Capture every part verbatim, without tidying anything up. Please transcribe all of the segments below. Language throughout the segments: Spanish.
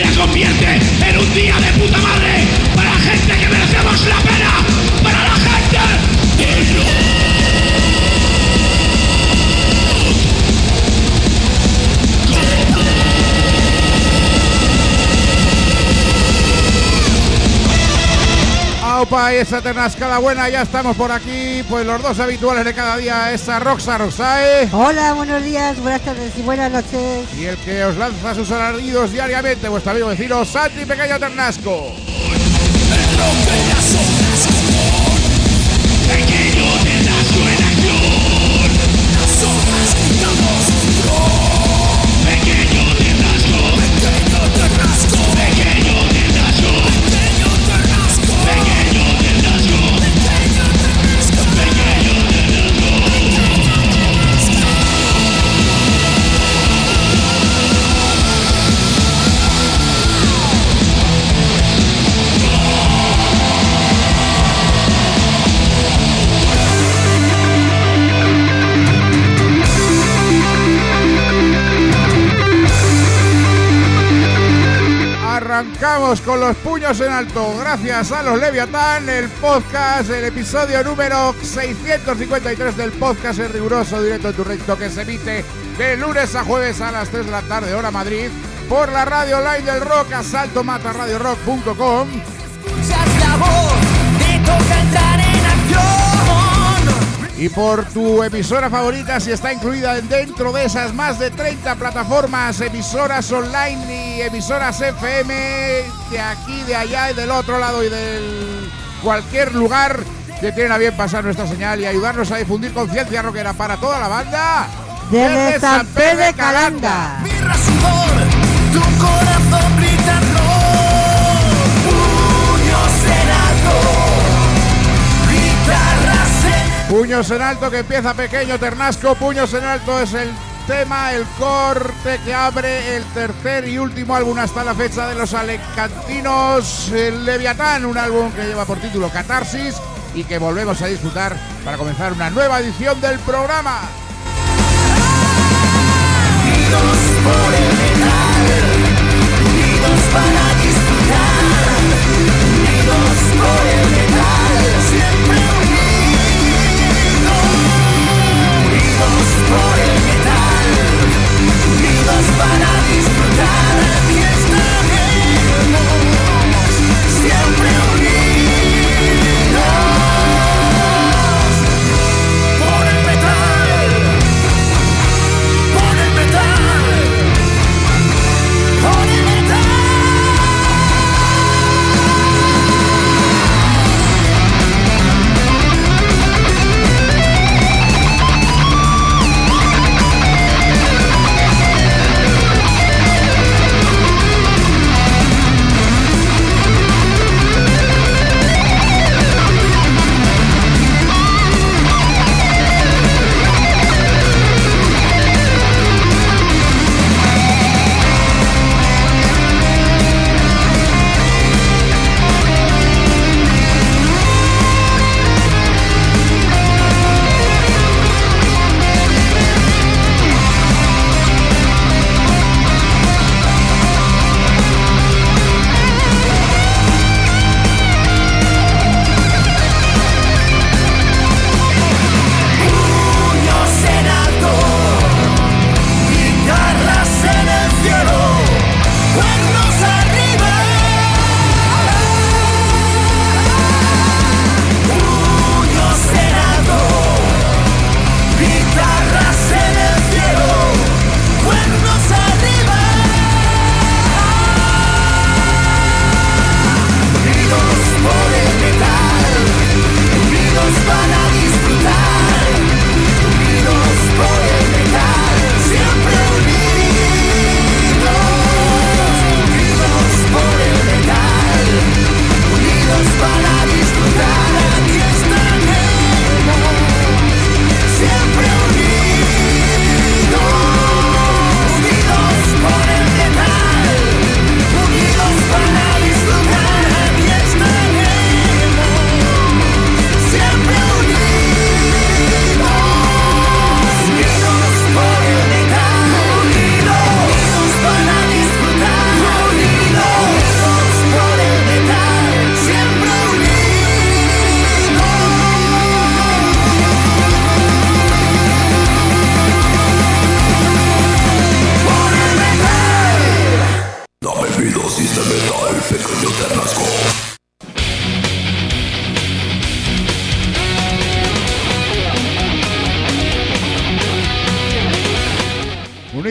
y la convierte en un día de puta madre para la gente que merecemos la pena, para la gente digna. Aupa, y esa ternascada buena, ya estamos por aquí, pues los dos habituales de cada día, esa Roxa Roxae. Hola, buenos días, buenas tardes y buenas noches. Y el que os lanza sus alaridos diariamente, vuestro amigo vecino Santi Pequeño Ternasco. Pequeño Ternasco en acción. Las hojas quitamos Pequeño Ternasco. Pequeño Ternasco. Pequeño Ternasco. Pequeño Ternasco. Pequeño Ternasco. Pequeño Ternasco. Pequeño Arrancamos con los puños en alto, gracias a los Leviatán, el podcast, el episodio número seiscientos cincuenta y tres del podcast en riguroso directo en tu recto, que se emite de lunes a jueves a las tres de la tarde, hora Madrid, por la radio online del rock, asalto mata radio rock punto com. Escuchas la voz, te toca entrar en acción. Y por tu emisora favorita, si está incluida dentro de esas más de treinta plataformas, emisoras online y emisoras F M, de aquí, de allá y del otro lado y de cualquier lugar que tienen a bien pasar nuestra señal y ayudarnos a difundir conciencia rockera para toda la banda. Desde San Pedro de Calanda. Mirra sudor, tu corazón grita rock. Puños en alto, guitarras en... Puños en alto, que empieza Pequeño Ternasco. Puños en alto es el tema, el corte que abre el tercer y último álbum hasta la fecha de los alecantinos, el Leviatán, un álbum que lleva por título Catarsis y que volvemos a disfrutar para comenzar una nueva edición del programa. Unidos por el metal, unidos para disfrutar, unidos por el metal, siempre unidos. Unidos por el metal, unidos para disfrutar, y estaremos siempre unidos por el metal, por el metal,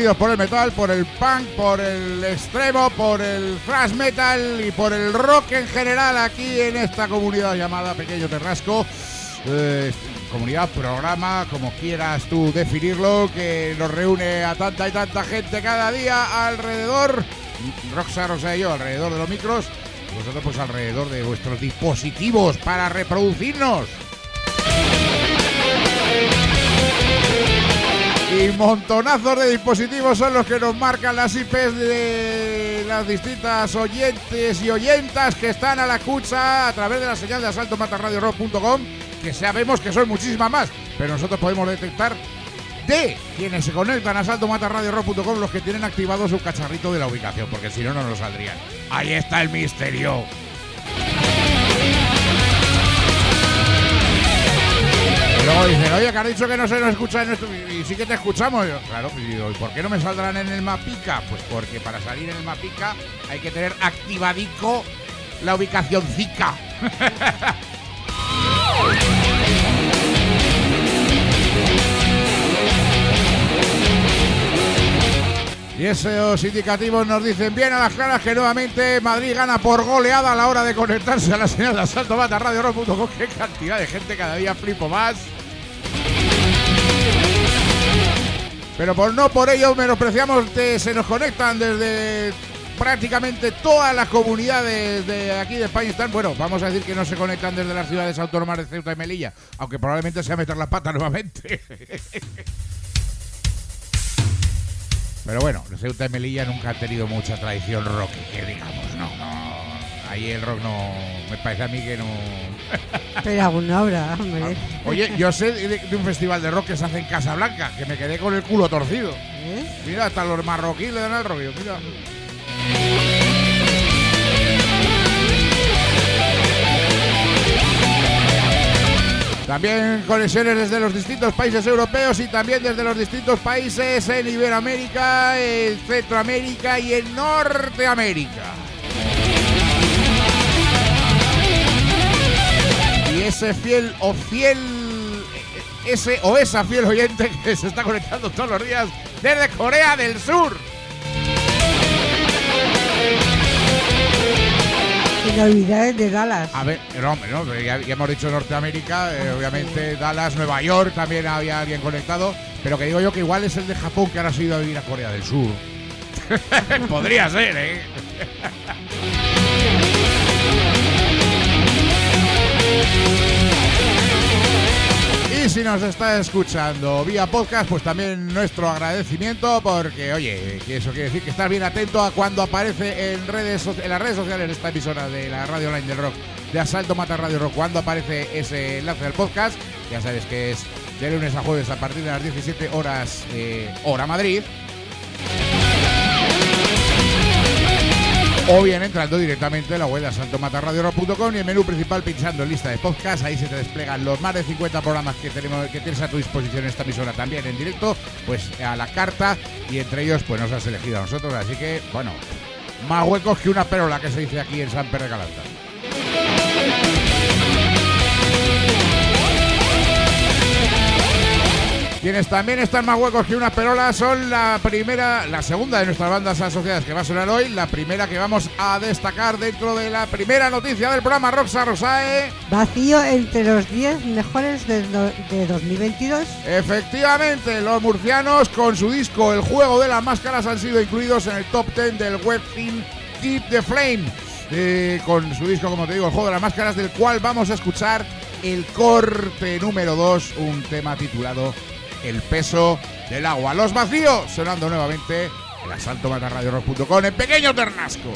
movidos por el metal, por el punk, por el extremo, por el thrash metal y por el rock en general aquí en esta comunidad llamada Pequeño Terrasco. Eh, comunidad, programa, como quieras tú definirlo, que nos reúne a tanta y tanta gente cada día alrededor, Roxa, Rosa y yo, alrededor de los micros, y vosotros pues alrededor de vuestros dispositivos para reproducirnos. Y montonazos de dispositivos son los que nos marcan las I Pes de las distintas oyentes y oyentas que están a la escucha a través de la señal de asalto mata radio rock punto com, que sabemos que son muchísimas más, pero nosotros podemos detectar de quienes se conectan a asalto mata radio rock punto com los que tienen activado su cacharrito de la ubicación, porque si no, no nos saldrían. Ahí está el misterio. Y luego dicen, oye, que has dicho que no se nos escucha en nuestro... Y sí que te escuchamos. Yo, claro, y digo, ¿y por qué no me saldrán en el Mapica? Pues porque para salir en el Mapica hay que tener activadico la ubicación Zika. Y esos indicativos nos dicen bien a las claras que nuevamente Madrid gana por goleada a la hora de conectarse a la señal de asalto mata radio rock punto com. Qué cantidad de gente, cada día flipo más. Pero por no por ello menospreciamos que se nos conectan desde prácticamente todas las comunidades de aquí de España. Están, bueno, vamos a decir que no se conectan desde las ciudades autónomas de Ceuta y Melilla, aunque probablemente sea meter las patas nuevamente. Pero bueno, Ceuta y Melilla nunca han tenido mucha tradición rock, que digamos, no, no. Ahí el rock no, me parece a mí que no. Pero alguna obra, hombre. Oye, yo sé de, de un festival de rock que se hace en Casablanca, que me quedé con el culo torcido. ¿Eh? Mira, hasta los marroquíes le dan al rock, mira. También conexiones desde los distintos países europeos y también desde los distintos países en Iberoamérica, en Centroamérica y en Norteamérica. Y ese fiel o fiel, ese o esa fiel oyente que se está conectando todos los días desde Corea del Sur. Sin olvidar de Dallas. A ver, no, hombre, no, ya, ya hemos dicho Norteamérica, eh, obviamente Dallas, Nueva York también había alguien conectado, pero que digo yo que igual es el de Japón que ahora se ha ido a vivir a Corea del Sur. Podría ser, ¿eh? Y si nos está escuchando vía podcast, pues también nuestro agradecimiento, porque, oye, que eso quiere decir que estás bien atento a cuando aparece en redes en las redes sociales de esta emisora de la radio online del rock, de Asalto Mata Radio Rock, cuando aparece ese enlace del podcast. Ya sabes que es de lunes a jueves a partir de las diecisiete horas, eh, hora Madrid. O bien entrando directamente en la web de asalto mata radio rock punto com y en el menú principal pinchando en lista de podcast. Ahí se te desplegan los más de cincuenta programas que tenemos, que tienes a tu disposición en esta emisora también en directo, pues a la carta, y entre ellos pues nos has elegido a nosotros. Así que, bueno, más huecos que una perola, que se dice aquí en San Pedro de Calanda. Quienes también están más huecos que una perola son la primera, la segunda de nuestras bandas asociadas que va a sonar hoy, la primera que vamos a destacar dentro de la primera noticia del programa, Roxa Rosae. Vacío entre los diez mejores de, do, de dos mil veintidós. Efectivamente, los murcianos con su disco El Juego de las Máscaras han sido incluidos en el top diez del webzine Keep the Flame. Eh, con su disco, como te digo, El Juego de las Máscaras, del cual vamos a escuchar el corte número dos, un tema titulado El Peso del Agua. Los Vacíos, sonando nuevamente el asalto mata radio rock punto com en Pequeño Ternasco.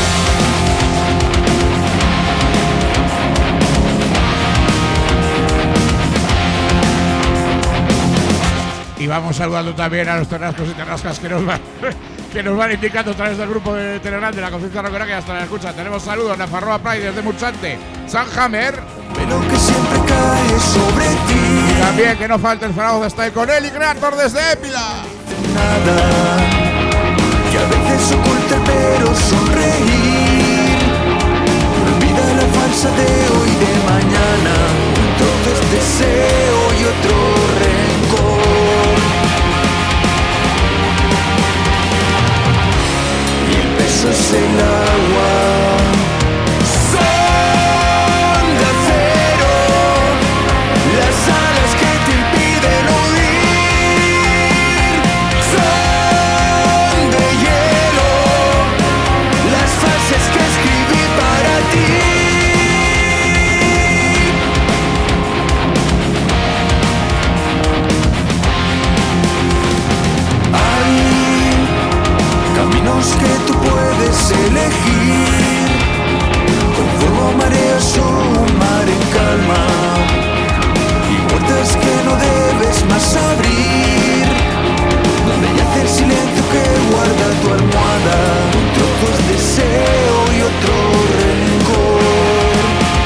Y vamos saludando también a los ternascos y ternascas que nos van, que nos van indicando a través del grupo de Telegram de la Conciencia Rockera, que hasta la escucha. Tenemos saludos a Farroa Pride desde Murchante, Sanhammer, pero que siempre cae sobre ti. Y también que no falte el Zaragoza Style con él y Creator desde Épila. Nada, que a veces oculta el pero sonreír. Olvida la falsa de hoy y de mañana. Entonces deseo y otro rencor. peso es el agua. Son de acero las alas que te impiden huir. Son de hielo las frases que escribí para ti. Caminos que tú puedes elegir, con fuego, mareas o un mar en calma, y puertas que no debes más abrir, donde yace el silencio que guarda tu almohada, un trozo de deseo y otro rencor.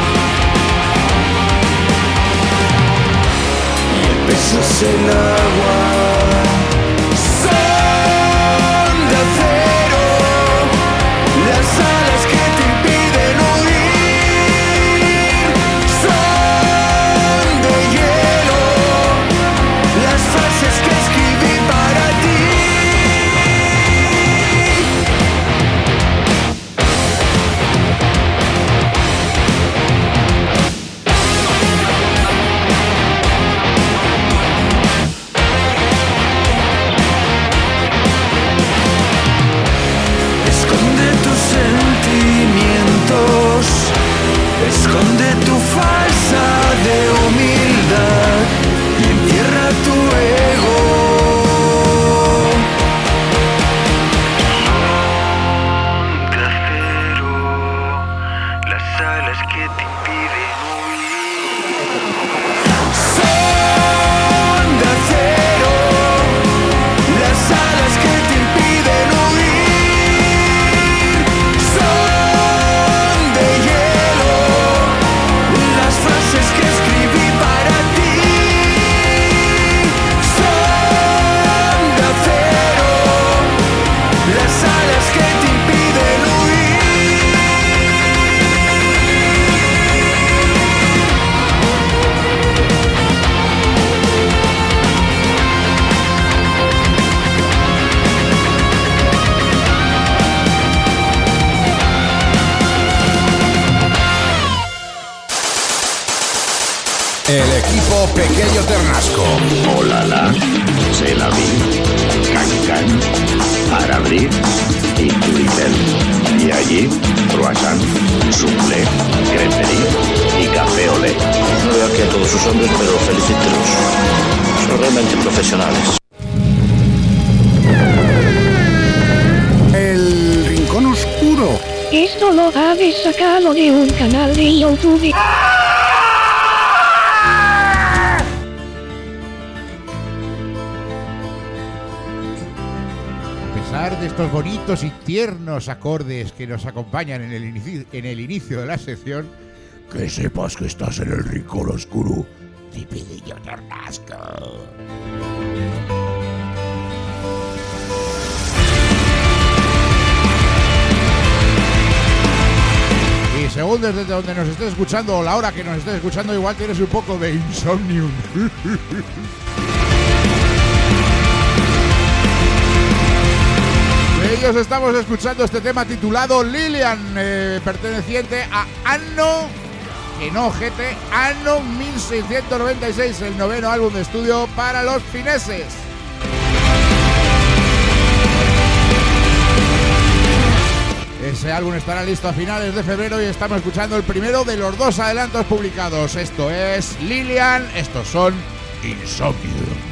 Y el peso es el agua. Las alas que te impiden huir son de hielo, las frases que escribí para ti. Esconde tus sentimientos, esconde tu falsa de humildad y entierra tu ego. Son de acero las alas que te impiden huir. Son de acero las alas que te impiden huir. Que escribí para ti son de acero, las alas que te impiden El equipo Pequeño Ternasco. Olala, c'est la vie, Cancan, para abrir y Twitter. Y allí, croissant, soufflé, creperie y café olé. No veo aquí a todos sus hombres, pero felicítelos. Son realmente profesionales. El Rincón Oscuro. Esto lo habéis sacado de un canal de YouTube. De estos bonitos y tiernos acordes que nos acompañan en el, inicio, en el inicio de la sección, que sepas que estás en el Rincón Oscuro de Pequeño Ternasco. Y según desde donde nos estés escuchando o la hora que nos estés escuchando, igual tienes un poco de insomnio. Ellos estamos escuchando este tema titulado Lilian, eh, perteneciente a Anno, que no ojete, Anno mil seiscientos noventa y seis, el noveno álbum de estudio para los fineses. Ese álbum estará listo a finales de febrero y estamos escuchando el primero de los dos adelantos publicados. Esto es Lilian, estos son Insomnio.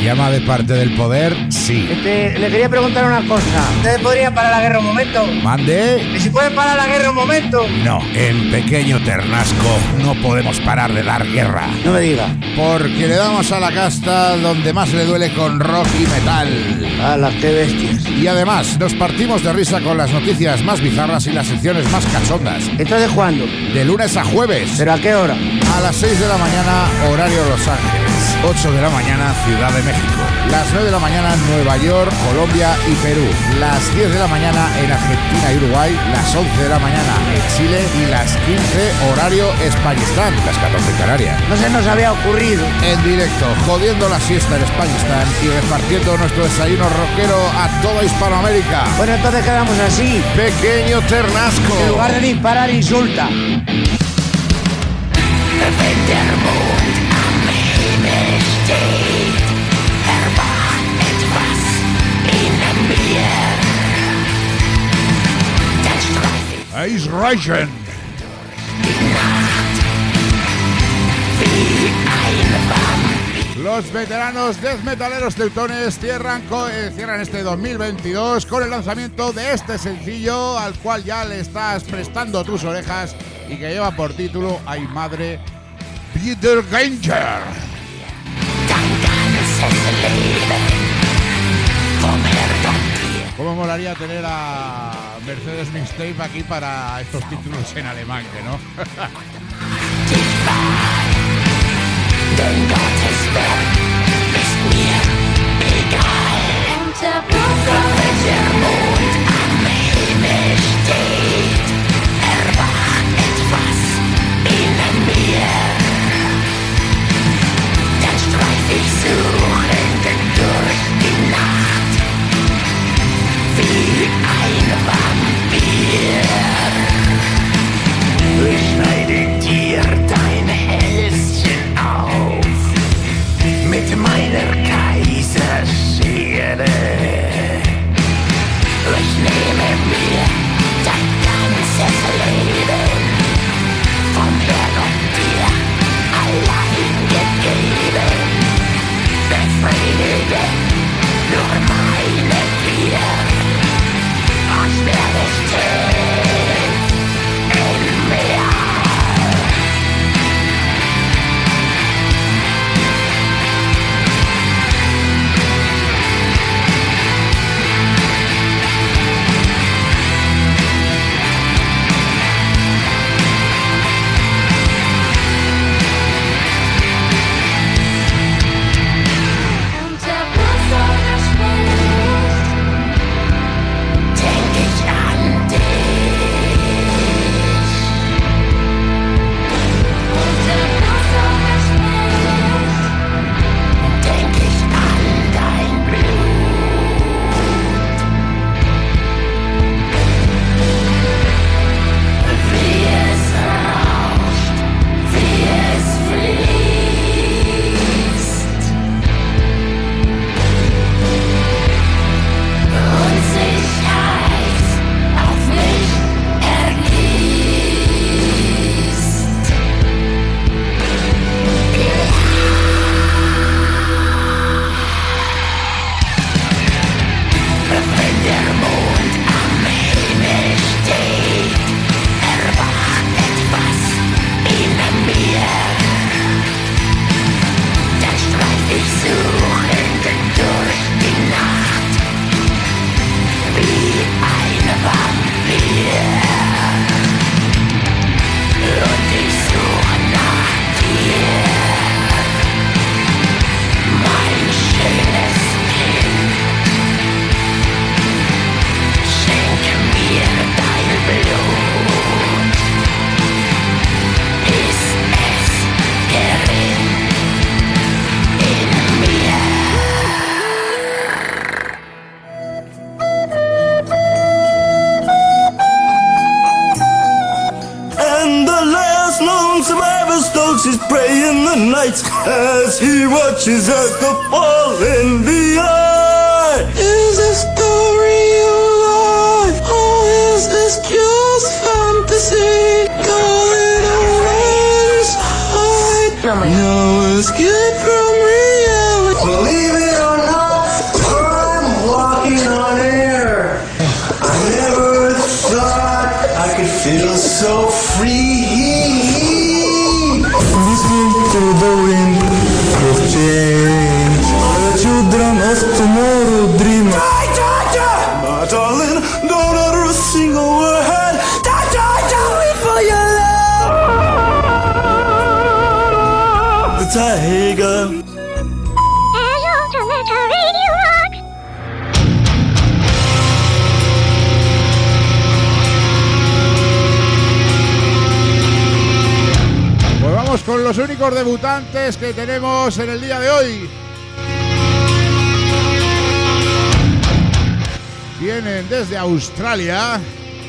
llama de parte del poder, sí. Este, le quería preguntar una cosa. ¿Ustedes podrían parar la guerra un momento? ¿Mande? ¿Y si pueden parar la guerra un momento? No, en Pequeño Ternasco no podemos parar de dar guerra. No me diga. Porque le damos a la casta donde más le duele con rock y metal. ¡Hala, qué bestias! Y además, nos partimos de risa con las noticias más bizarras y las secciones más cachondas. ¿Entonces cuándo? De lunes a jueves. ¿Pero a qué hora? A las seis de la mañana, horario Los Ángeles. ocho de la mañana, Ciudad de México. Las nueve de la mañana, Nueva York, Colombia y Perú. Las diez de la mañana en Argentina y Uruguay. Las once de la mañana en Chile. Y las quince, horario Españistán. Las catorce en Canarias. No se nos había ocurrido. En directo, jodiendo la siesta en Españistán y repartiendo nuestro desayuno rockero a toda Hispanoamérica. Bueno, entonces quedamos así. Pequeño Ternasco. En lugar de disparar, insulta. Ice Ration. Los veteranos death metaleros teutones cierran, co- eh, cierran este dos mil veintidós con el lanzamiento de este sencillo al cual ya le estás prestando tus orejas y que lleva por título Ay Madre, Peter Ganger. ¿Cómo molaría tener a Mercedes Mixtape aquí para estos títulos en alemán, que no? Ich schneide dir dein Hälschen auf mit meiner Kaiserschere. Ich nehme mir dein ganzes Leben vom Herrgott dir allein gegeben. Befriedige nur meine Gier, als werde ich tief in mir. Is praying the nights as he watches us the fall in the eye. Is this story alive or is this just fantasy? Going away, no escape from reality. Believe it or con los únicos debutantes que tenemos en el día de hoy. Vienen desde Australia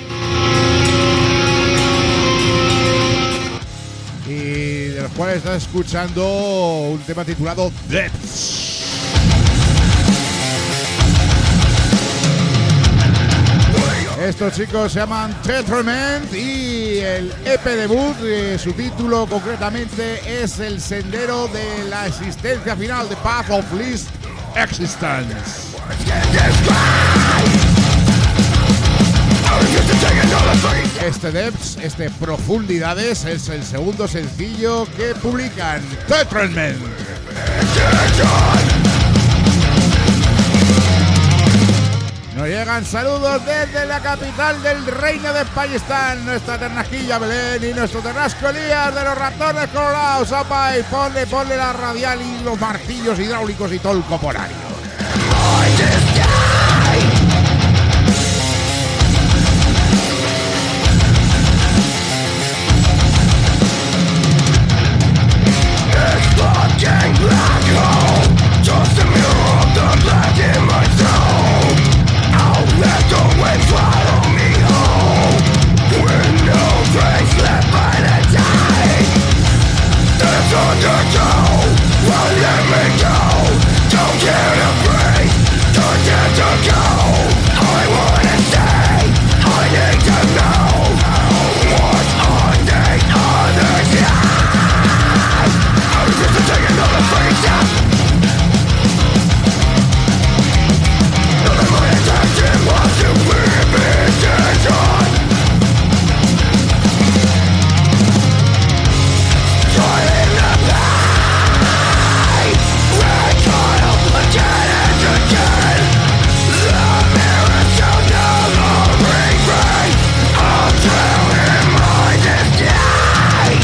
y de los cuales estás escuchando un tema titulado Depths. Estos chicos se llaman Tetrament y el E P debut, eh, su título concretamente es El Sendero de la Existencia Final, The Path of Least Existence. Este Depths, este Profundidades, es el segundo sencillo que publican Tetrament. Nos llegan saludos desde la capital del Reino de Pakistán, nuestra ternasquilla Belén y nuestro ternasco Elías de los ratones colorados. Opa, y ponle, ponle la radial y los martillos hidráulicos y todo el coporario. Let the wind follow me home, with no trace left by the tide. That's undertow, won't let me go. Don't care to breathe, don't dare to go. I wanna stay, I need to know what's on the other side. I refuse to take another fucking step. My intention was to whip it on. Trying to play, recoil again and again. The mirror shows no more regret. I'll drown in my destiny.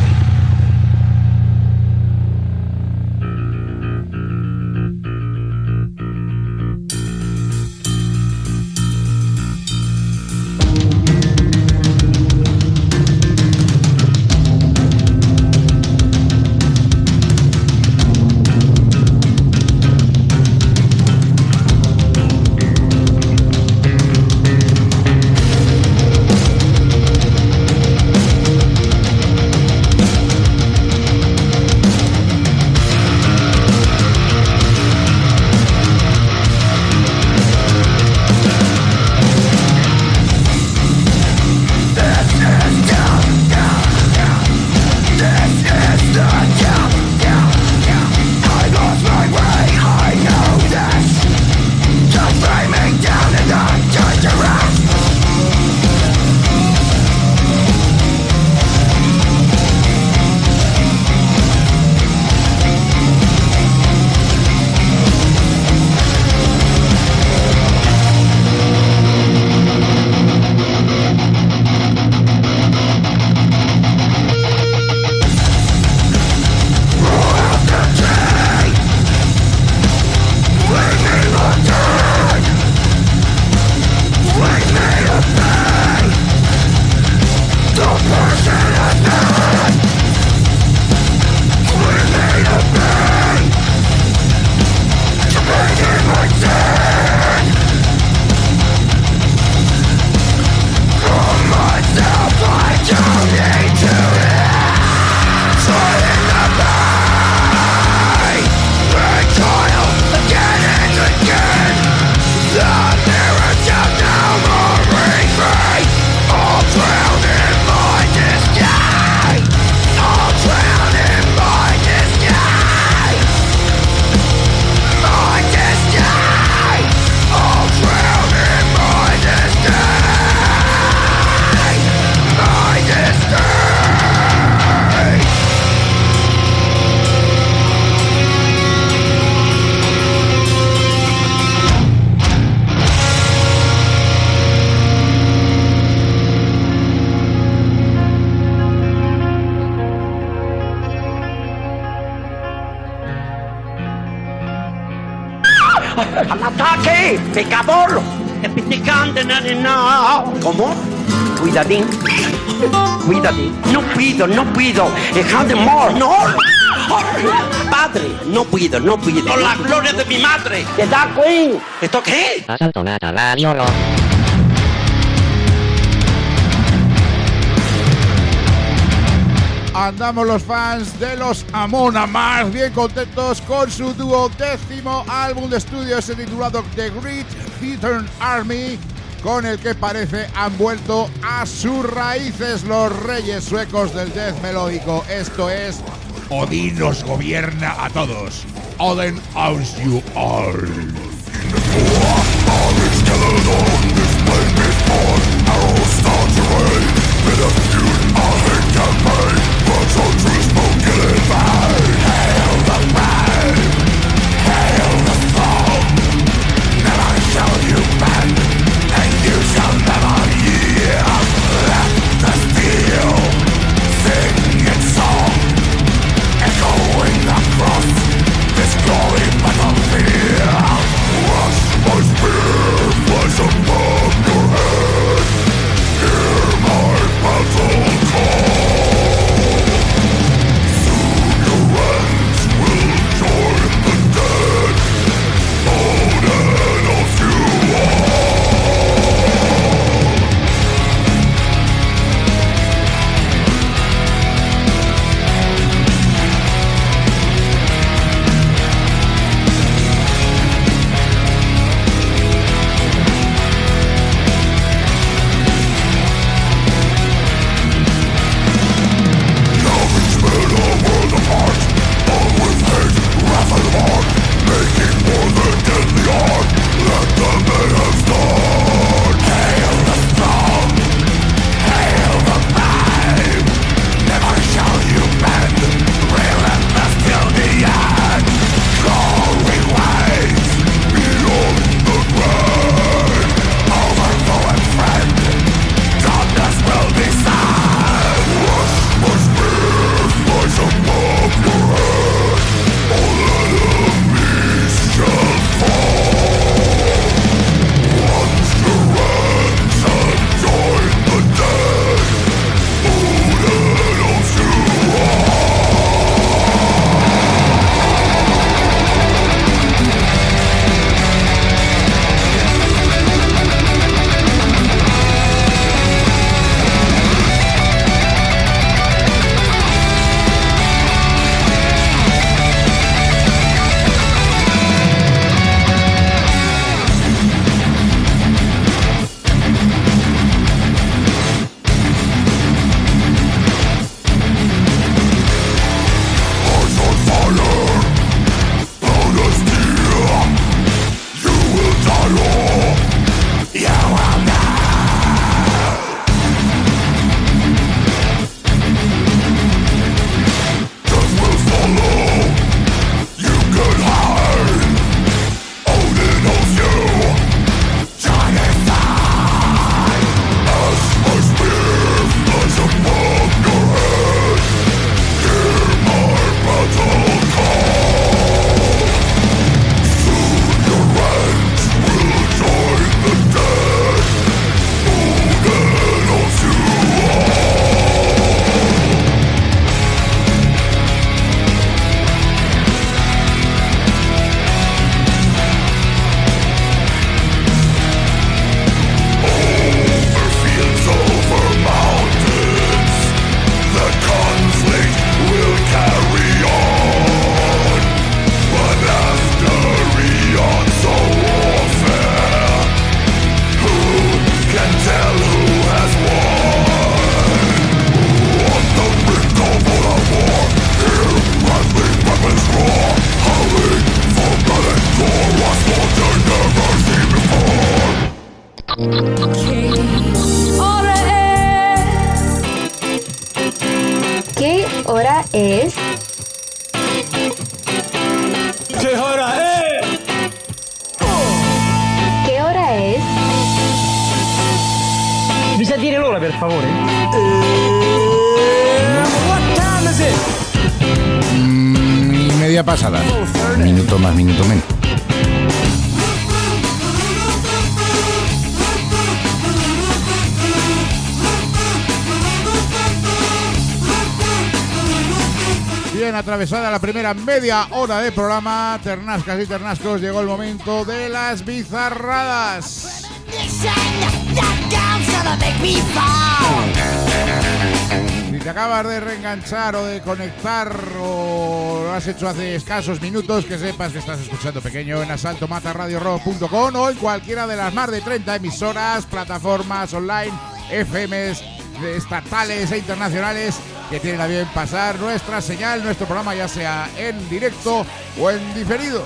¡Al ataque! ¡Pecador! ¡Epicante, no! ¿Cómo? Cuidadín. Cuídate. No puedo, no puedo. Dejad more. No. Padre, no puedo, no puedo. Por la gloria de mi madre. ¿Qué da, Queen? ¿Esto qué? Asalto nata radio lo. Andamos los fans de los Amon Amarth bien contentos con su duodécimo álbum de estudio, ese titulado The Great Eastern Army, con el que parece han vuelto a sus raíces los reyes suecos del death melódico. Esto es Odin nos gobierna a todos. Odin owns you all. hora es? ¿Qué hora es? ¿Qué hora es? Mi sa dire l'ora, per favore? What time is it? Mm, y media pasada. Minuto más, minuto menos. bien atravesada la primera media hora de programa. Ternascas y ternascos, llegó el momento de las bizarradas. Si te acabas de reenganchar o de conectar o lo has hecho hace escasos minutos, que sepas que estás escuchando Pequeño en asalto mata radio rock punto com o en cualquiera de las más de treinta emisoras, plataformas online, F Ms estatales e internacionales que tienen a bien pasar nuestra señal, nuestro programa, ya sea en directo o en diferido.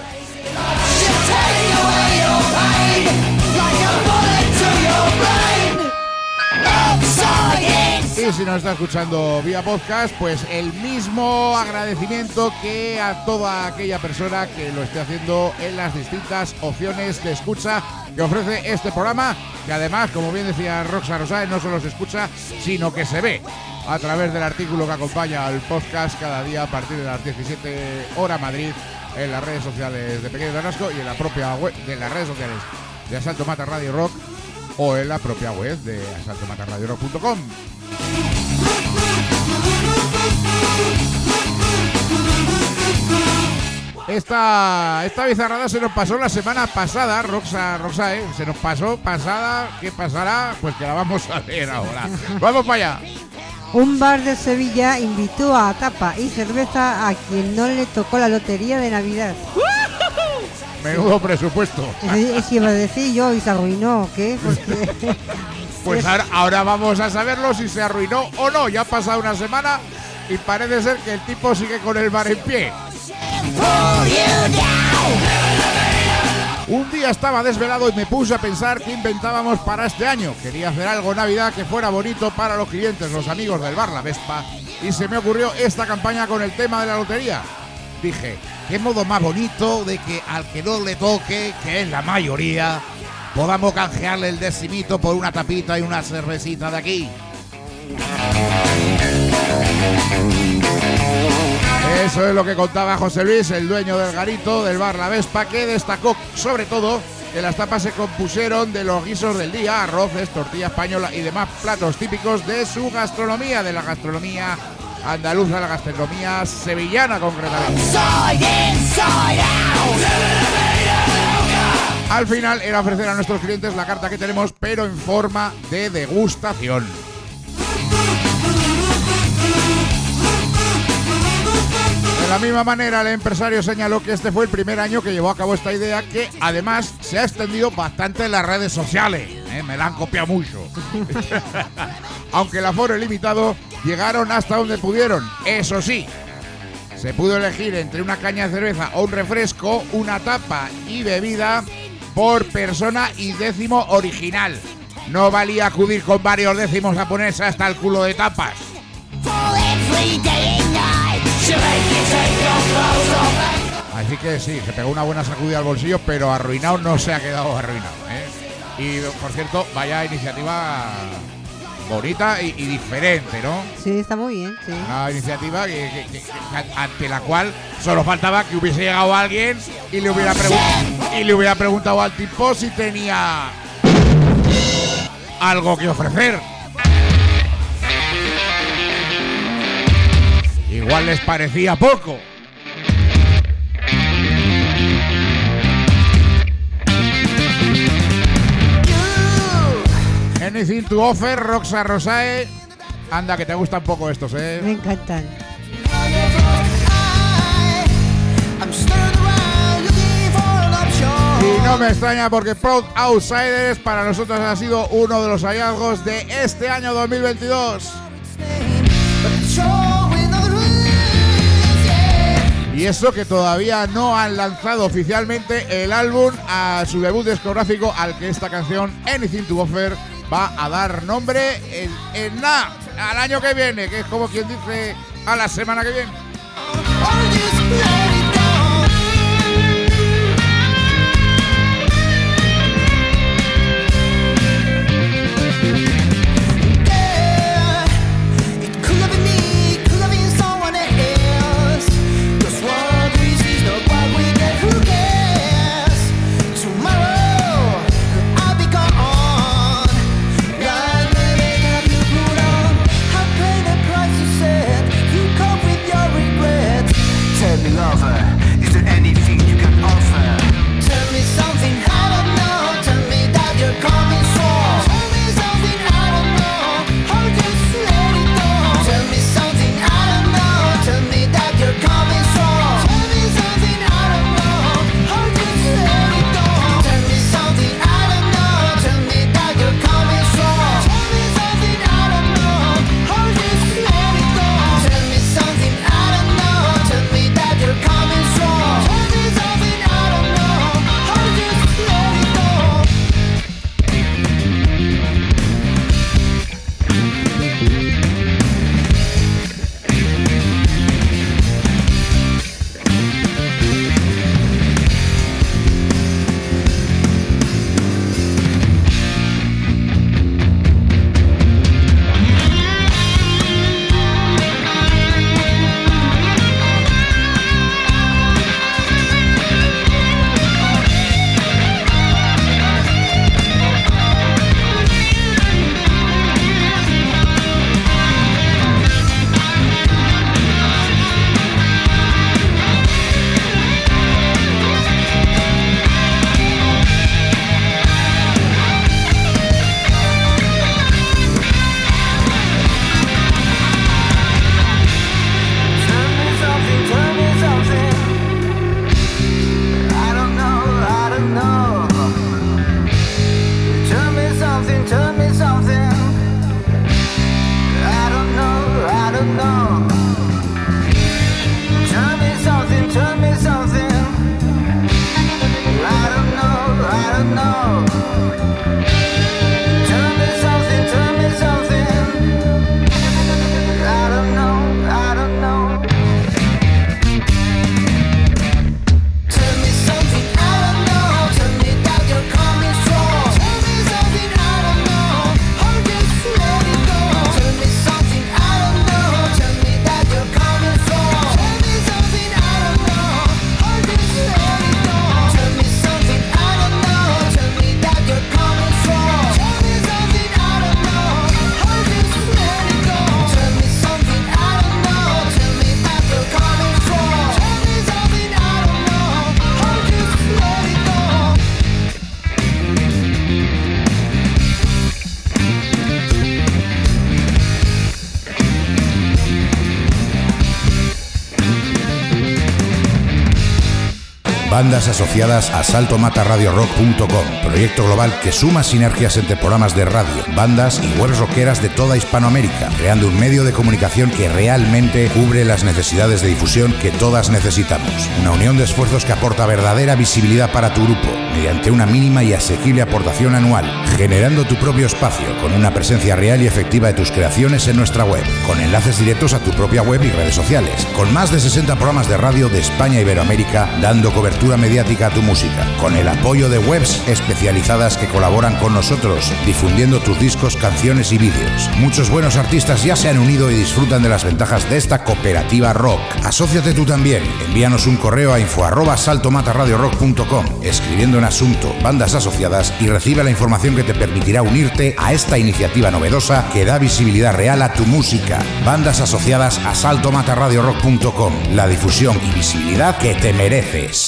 Y si nos está escuchando vía podcast, pues el mismo agradecimiento que a toda aquella persona que lo esté haciendo en las distintas opciones de escucha que ofrece este programa, que además, como bien decía Roxa Rosae, no solo se escucha, sino que se ve a través del artículo que acompaña al podcast cada día a partir de las diecisiete horas Madrid, en las redes sociales de Pequeño Ternasco y en la propia web de las redes sociales de Asalto Mata Radio Rock o en la propia web de asalto mata radio rock punto com. Esta, esta bizarrada se nos pasó la semana pasada, Roxa Rosae, se nos pasó pasada, ¿qué pasará? Pues que la vamos a ver ahora. Vamos para allá. Un bar de Sevilla invitó a tapa y cerveza a quien no le tocó la lotería de Navidad. Menudo presupuesto. Es que iba a decir yo y se arruinó, ¿qué? Porque... Pues ahora, ahora vamos a saberlo si se arruinó o no. Ya ha pasado una semana y parece ser que el tipo sigue con el bar en pie. Un día estaba desvelado y me puse a pensar qué inventábamos para este año. Quería hacer algo en Navidad que fuera bonito para los clientes, los amigos del bar La Vespa, y se me ocurrió esta campaña con el tema de la lotería. Dije, qué modo más bonito de que al que no le toque, que es la mayoría, podamos canjearle el decimito por una tapita y una cervecita de aquí. Eso es lo que contaba José Luis, el dueño del garito del bar La Vespa, que destacó sobre todo que las tapas se compusieron de los guisos del día, arroces, tortilla española y demás platos típicos de su gastronomía, de la gastronomía andaluza, la gastronomía sevillana concretamente. Al final era ofrecer a nuestros clientes la carta que tenemos, pero en forma de degustación. De la misma manera, el empresario señaló que este fue el primer año que llevó a cabo esta idea, que además se ha extendido bastante en las redes sociales. ¿eh? Me la han copiado mucho. Aunque el aforo es limitado, llegaron hasta donde pudieron. Eso sí, se pudo elegir entre una caña de cerveza o un refresco, una tapa y bebida por persona y décimo original. No valía acudir con varios décimos a ponerse hasta el culo de tapas. Así que sí, se pegó una buena sacudida al bolsillo, pero arruinado no se ha quedado arruinado, ¿eh? Y por cierto, vaya iniciativa bonita y, y diferente, ¿no? Sí, está muy bien, sí. Una iniciativa que, que, que, que, ante la cual solo faltaba que hubiese llegado alguien y le hubiera preguntado y le hubiera preguntado al tipo si tenía algo que ofrecer. Igual les parecía poco. Anything to offer, Roxa Rosae. Anda, que te gustan poco estos, ¿eh? Me encantan. Y no me extraña porque Proud Outsiders para nosotros ha sido uno de los hallazgos de este año dos mil veintidós. Y eso que todavía no han lanzado oficialmente el álbum a su debut discográfico, al que esta canción Anything to Offer va a dar nombre en, en nada, al año que viene, que es como quien dice a la semana que viene. Regrets. Bandas asociadas a salto mata radio rock punto com, proyecto global que suma sinergias entre programas de radio, bandas y webs rockeras de toda Hispanoamérica, creando un medio de comunicación que realmente cubre las necesidades de difusión que todas necesitamos. Una unión de esfuerzos que aporta verdadera visibilidad para tu grupo, mediante una mínima y asequible aportación anual, generando tu propio espacio con una presencia real y efectiva de tus creaciones en nuestra web, con enlaces directos a tu propia web y redes sociales, con más de sesenta programas de radio de España e Iberoamérica dando cobertura mediática a tu música, con el apoyo de webs especializadas que colaboran con nosotros, difundiendo tus discos, canciones y vídeos. Muchos buenos artistas ya se han unido y disfrutan de las ventajas de esta cooperativa rock. Asóciate tú también. Envíanos un correo a info arroba salto mata radio rock punto com, escribiendo en asunto bandas asociadas, y recibe la información que te permitirá unirte a esta iniciativa novedosa que da visibilidad real a tu música. Bandas asociadas a salto mata radio rock punto com, la difusión y visibilidad que te mereces.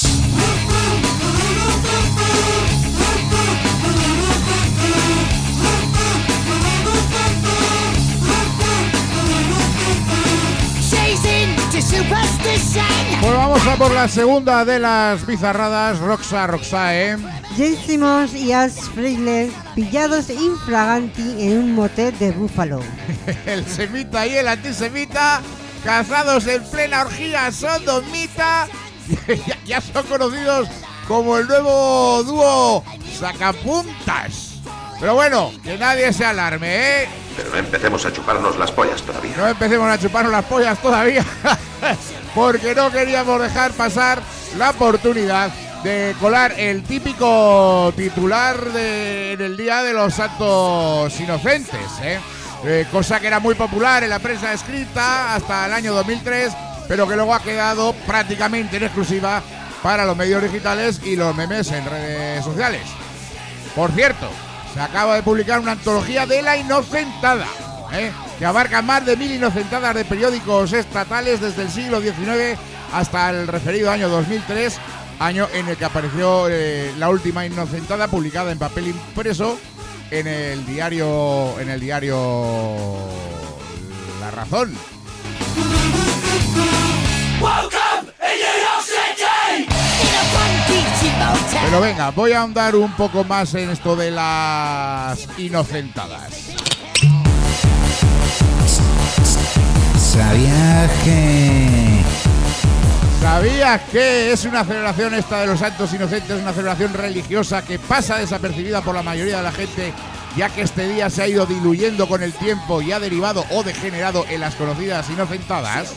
Pues vamos a por la segunda de las bizarradas. Roxa, Roxae. Jay Simmons y Ace Frehley pillados infraganti en un motel de Búfalo. El semita y el antisemita casados en plena orgía sodomita. ya, ya son conocidos como el nuevo dúo Sacapuntas. Pero bueno, que nadie se alarme, ¿eh? Pero no empecemos a chuparnos las pollas todavía. No empecemos a chuparnos las pollas todavía, porque no queríamos dejar pasar la oportunidad de colar el típico titular de, en el Día de los Santos Inocentes, ¿eh? Eh, cosa que era muy popular en la prensa escrita hasta el año dos mil tres, pero que luego ha quedado prácticamente en exclusiva para los medios digitales y los memes en redes sociales. Por cierto, se acaba de publicar una antología de la inocentada, ¿eh? que abarca más de mil inocentadas de periódicos estatales desde el siglo diecinueve hasta el referido año dos mil tres, año en el que apareció eh, la última inocentada publicada en papel impreso en el diario en el diario La Razón. Pero venga, voy a ahondar un poco más en esto de las inocentadas. ¿Sabías que...? ¿Sabías que es una celebración esta de los Santos Inocentes, una celebración religiosa que pasa desapercibida por la mayoría de la gente, ya que este día se ha ido diluyendo con el tiempo y ha derivado o degenerado en las conocidas inocentadas?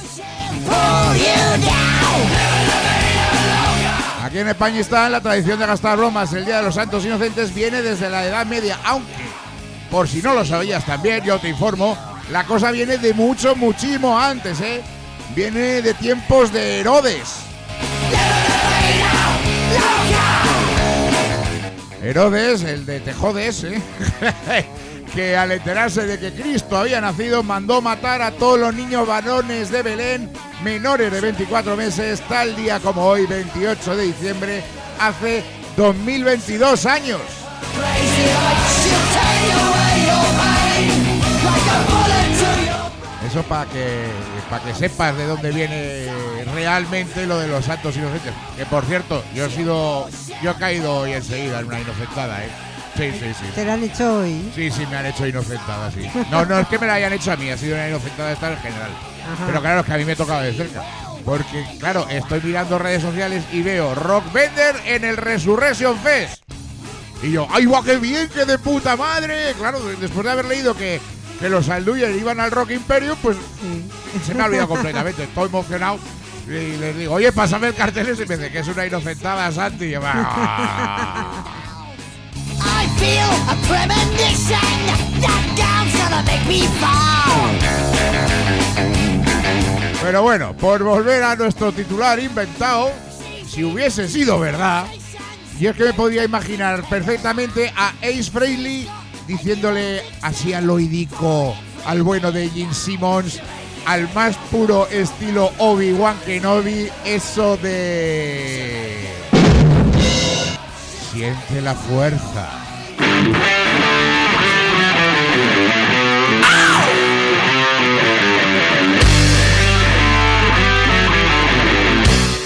Aquí en España está la tradición de gastar bromas. El Día de los Santos Inocentes viene desde la Edad Media, aunque, por si no lo sabías también, yo te informo, la cosa viene de mucho, muchísimo antes, ¿eh? Viene de tiempos de Herodes. Herodes, el de te jodes, ¿eh? que al enterarse de que Cristo había nacido, mandó matar a todos los niños varones de Belén menores de veinticuatro meses, tal día como hoy, veintiocho de diciembre, hace dos mil veintidós años. Eso para que para que sepas de dónde viene realmente lo de los Santos Inocentes. Que por cierto, yo he sido yo he caído hoy enseguida en una inocentada, ¿eh? Sí, sí, sí. ¿Te la han hecho hoy? Sí, sí, me han hecho inocentada, sí. No, no es que me la hayan hecho a mí, ha sido una inocentada esta en general. Ajá. Pero claro, es que a mí me ha tocado de cerca. Porque, claro, estoy mirando redes sociales y veo Rock Bender en el Resurrection Fest. Y yo, ¡ay, guau, qué bien, qué de puta madre! Claro, después de haber leído que, que los Alduyer iban al Rock Imperium, pues sí. Se me ha olvidado completamente. Estoy emocionado y les digo, oye, pásame el cartel y me dice que es una inocentada, Santi. Y yo, ¡ah! I feel a premonition that down's gonna make me fall. Pero bueno, por volver a nuestro titular inventado, si hubiese sido verdad, yo es que me podía imaginar perfectamente a Ace Frehley diciéndole así al oídico al bueno de Gene Simmons, al más puro estilo Obi-Wan Kenobi, eso de... Siente la fuerza.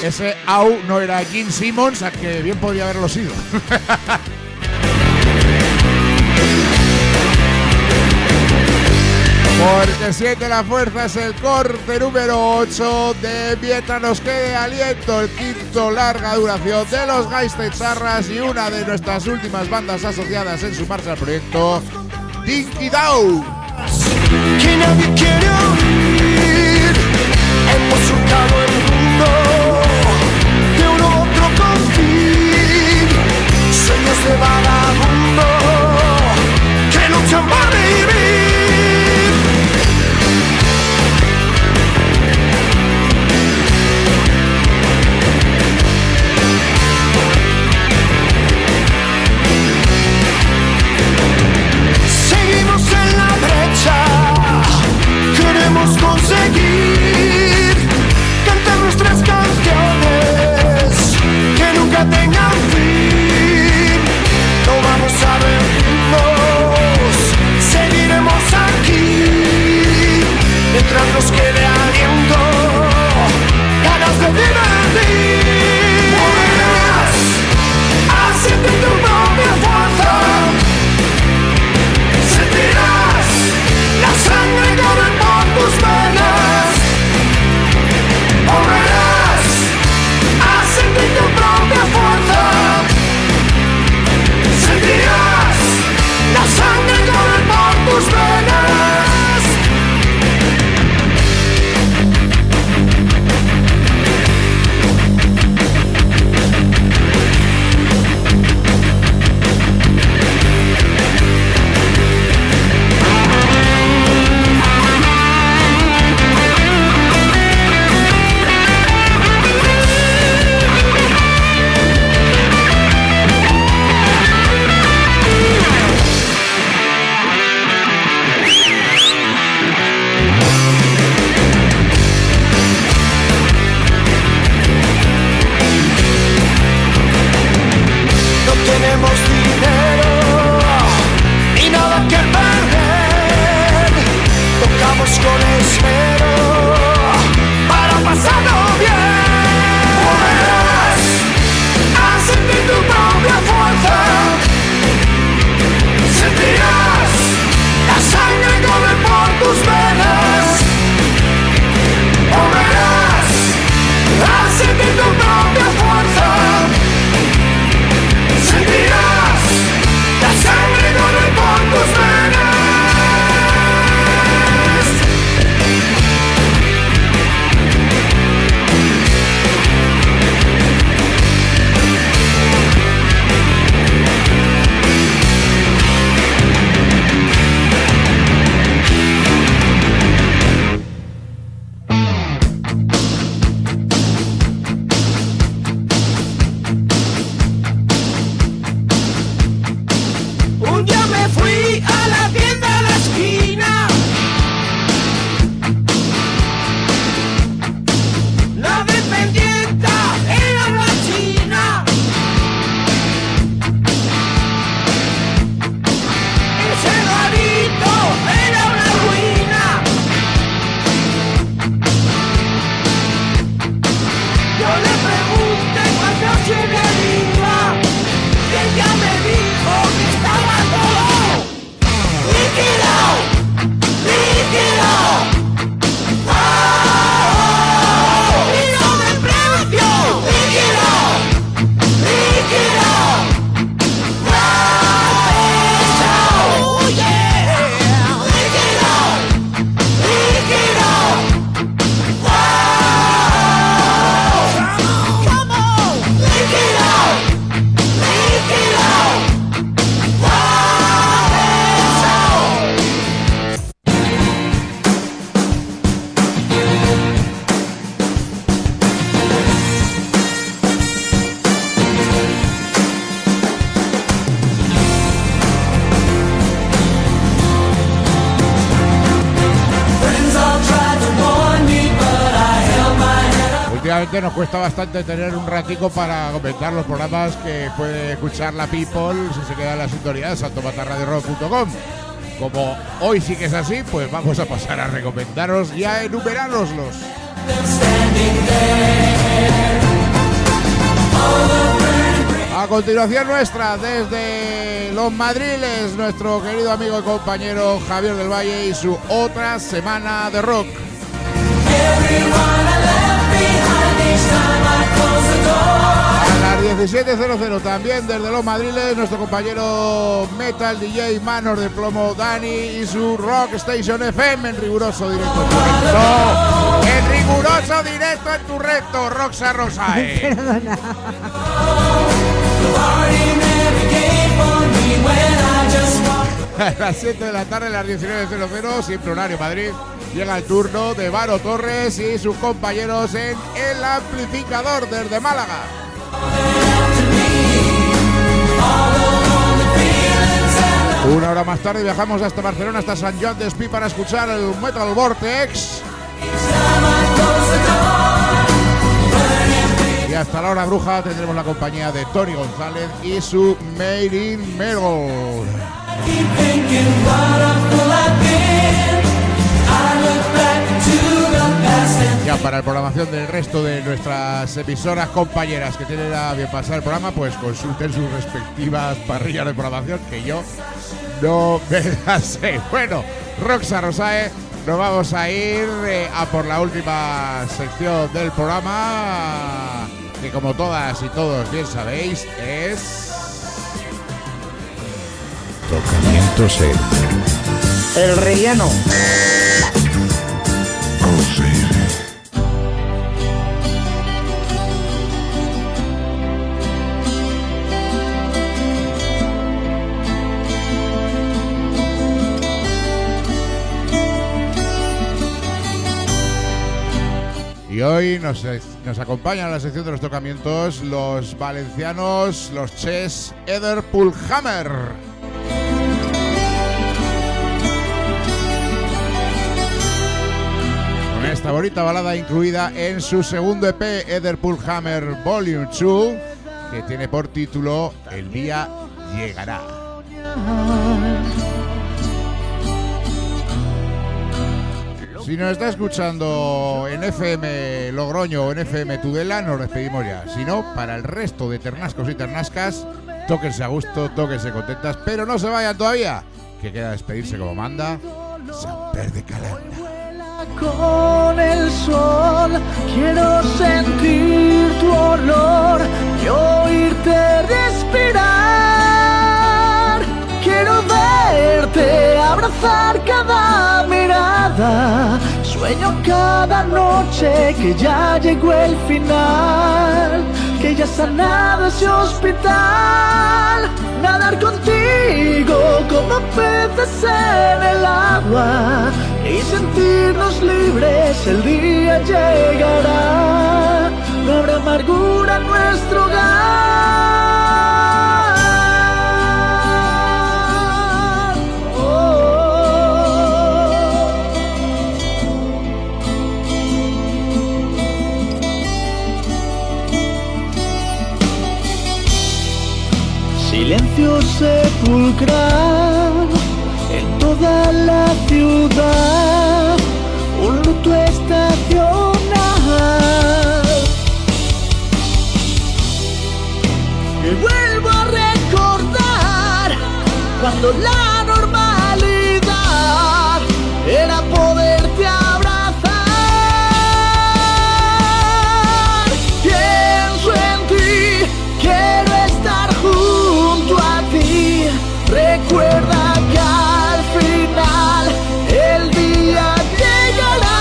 ese au no era Gene Simmons, a que bien podría haberlo sido. Porque siente la fuerza es el corte número ocho de Mientras nos quede aliento, el quinto larga duración de los Gaistetxarras y una de nuestras últimas bandas asociadas en sumarse al proyecto, Dinky Dow. Que nadie quiere oír. Hemos surcado el mundo de un otro confín. Sueños de vagabundo que luchan por vivir. Seguimos en la brecha, queremos conseguir cantar nuestras canciones que nunca tengan fin. No vamos a rendirnos, seguiremos aquí mientras nos quede aliento, ganas de divertir. Moverás, haciendo tu propia fuerza. Sentirás la sangre correr por tus venas. Volverás a sentir tu propia fuerza. Sentirás la sangre correr por tus venas. No tenemos dinero ni nada que perder. Tocamos con esmero para pasarlo bien. Volverás a sentir tu propia fuerza. Sentirás la sangre correr por tus venas. Volverás a sentir tu propia fuerza. Sentirás la sangre correr por tus venas. Un día me fui a la tienda de la esquina. La dependienta era una china. Ese garito era una ruina. Yo le pregunté cuánto se me iba y ella me dijo que estaba todo liquidado, liquidado. ¡Oh! Y no me precio, liquidado, liquidado. ¡Oh! ¡Oh, yeah! Liquidado, liquidado. ¡Oh! Come on, liquidado, liquidado. Últimamente nos cuesta bastante tener un ratico para comentar los programas que puede escuchar la people si se queda en la sintonía de salto mata radio rock punto com. Como hoy sí que es así, pues vamos a pasar a recomendaros y a enumerároslos. Standing there. A continuación nuestra, desde Los Madriles, nuestro querido amigo y compañero Javier del Valle y su otra semana de rock. A las diecisiete cero cero también desde Los Madriles, nuestro compañero Metal D J Manos de Plomo Dani y su Rock Station F M en riguroso directo en tu recto. En riguroso directo en tu recto, Roxa Rosae. Perdona. A las siete de la tarde, a las diecinueve cero cero, siempre horario Madrid, llega el turno de Varo Torres y sus compañeros en El Amplificador desde Málaga. Una hora más tarde viajamos hasta Barcelona, hasta San Joan d'Espí para escuchar el Metal Vortex. Y hasta la hora bruja tendremos la compañía de Tony González y su Made in Metal. Ya para la programación del resto de nuestras emisoras compañeras que tienen a bien pasar el programa, pues consulten sus respectivas parrillas de programación, que yo no me las sé. Bueno, Roxa Rosae, nos vamos a ir eh, a por la última sección del programa, que como todas y todos bien sabéis, es... Tocamientos en... El relleno. Oh, sí. Y hoy nos, nos acompañan en la sección de los tocamientos los valencianos, los Ches Eder Pullhammer. Con esta bonita balada incluida en su segundo E P, Eder Pullhammer Volume dos, que tiene por título El día llegará. Si nos está escuchando en F M Logroño o en F M Tudela, nos despedimos ya. Si no, para el resto de ternascos y ternascas, tóquense a gusto, tóquense contentas, pero no se vayan todavía, que queda despedirse como manda Samper de Calanda. Con el sol quiero sentir tu olor y oírte respirar. Quiero verte, abrazar cada mirada. Sueño cada noche que ya llegó el final, que ya ha sanado ese hospital. Nadar contigo como peces en el agua y sentirnos libres, el día llegará. No habrá amargura en nuestro hogar. Silencio sepulcral en toda la ciudad, un luto estacional. Y vuelvo a recordar cuando la normalidad era poderte abrazar. Pienso en ti, quiero estar junto a ti. Recuerda que al final el día llegará.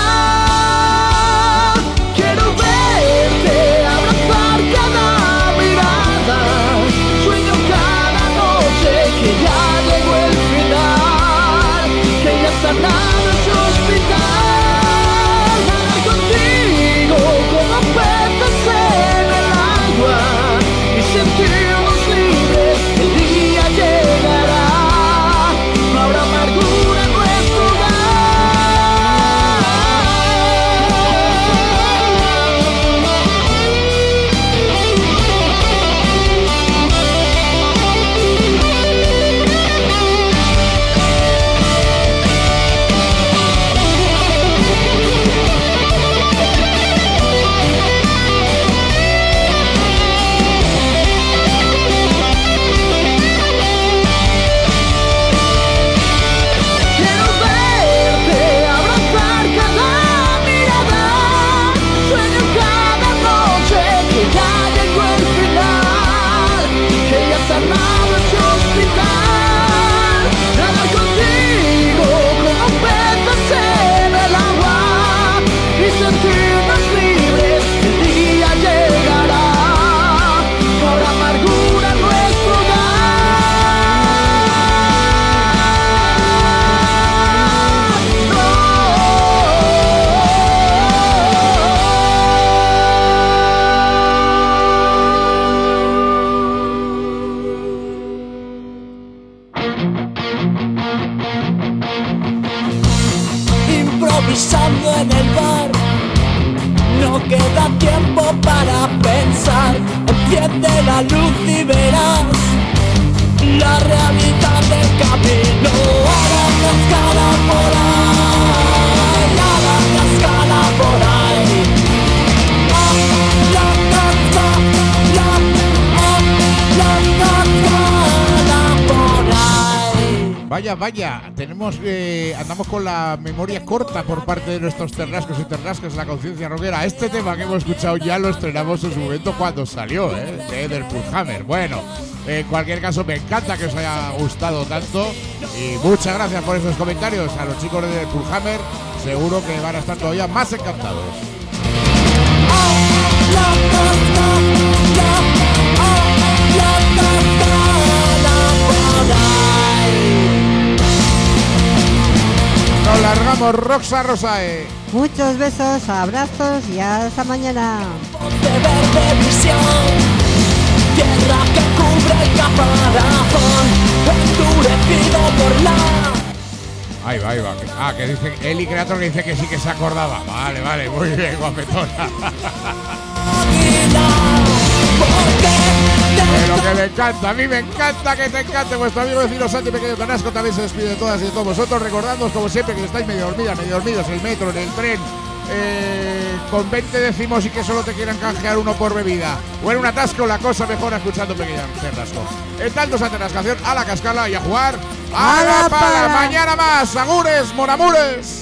Quiero verte, abrazar cada mirada. Sueño cada noche que ya llegó el final, que ya ha sanado ese hospital. Nadar contigo como peces en el agua y sentirnos libres, el día llegará. No habrá amargura en nuestro Improvisando en el bar, no queda tiempo para pensar. Enciende la luz y verás la realidad del camino. A la cascada por ahí, a la cascada por ahí. A la cascada, la, a la cascada por ahí. Vaya, vaya, tenemos, eh, andamos con la memoria corta por parte de nuestros terrascos y terrascos de la conciencia rockera. Este tema que hemos escuchado ya lo estrenamos en su momento cuando salió, ¿eh? De Ederpool Hammer. Bueno, en cualquier caso me encanta que os haya gustado tanto y muchas gracias por esos comentarios a los chicos de Ederpool Hammer. Seguro que van a estar todavía más encantados. Nos largamos, Roxa Rosae. Muchos besos, abrazos y hasta mañana. De verde visión, tierra que cubre el caparazón, endurecido por la... Ahí va, ahí va. Ah, que dice Eli Creator, que dice que sí que se acordaba. Vale, vale, muy bien, guapetona. Pero que me encanta, a mí me encanta que te encante. Vuestro amigo vecino Santi Pequeño Carrasco también se despide de todas y de todos vosotros, recordándoos como siempre que estáis medio dormidas, medio dormidos en el metro, en el tren, eh, con veinte décimos y que solo te quieran canjear uno por bebida, o en un atasco, la cosa mejora escuchando Pequeño Carrasco. En tanto esa atascación, a la cascala y a jugar a la pala. Mañana más, agures, monamures.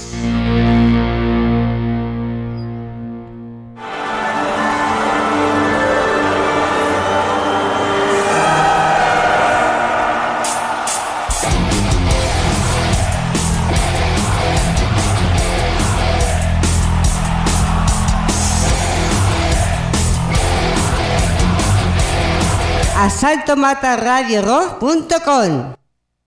asalto mata radio rock punto com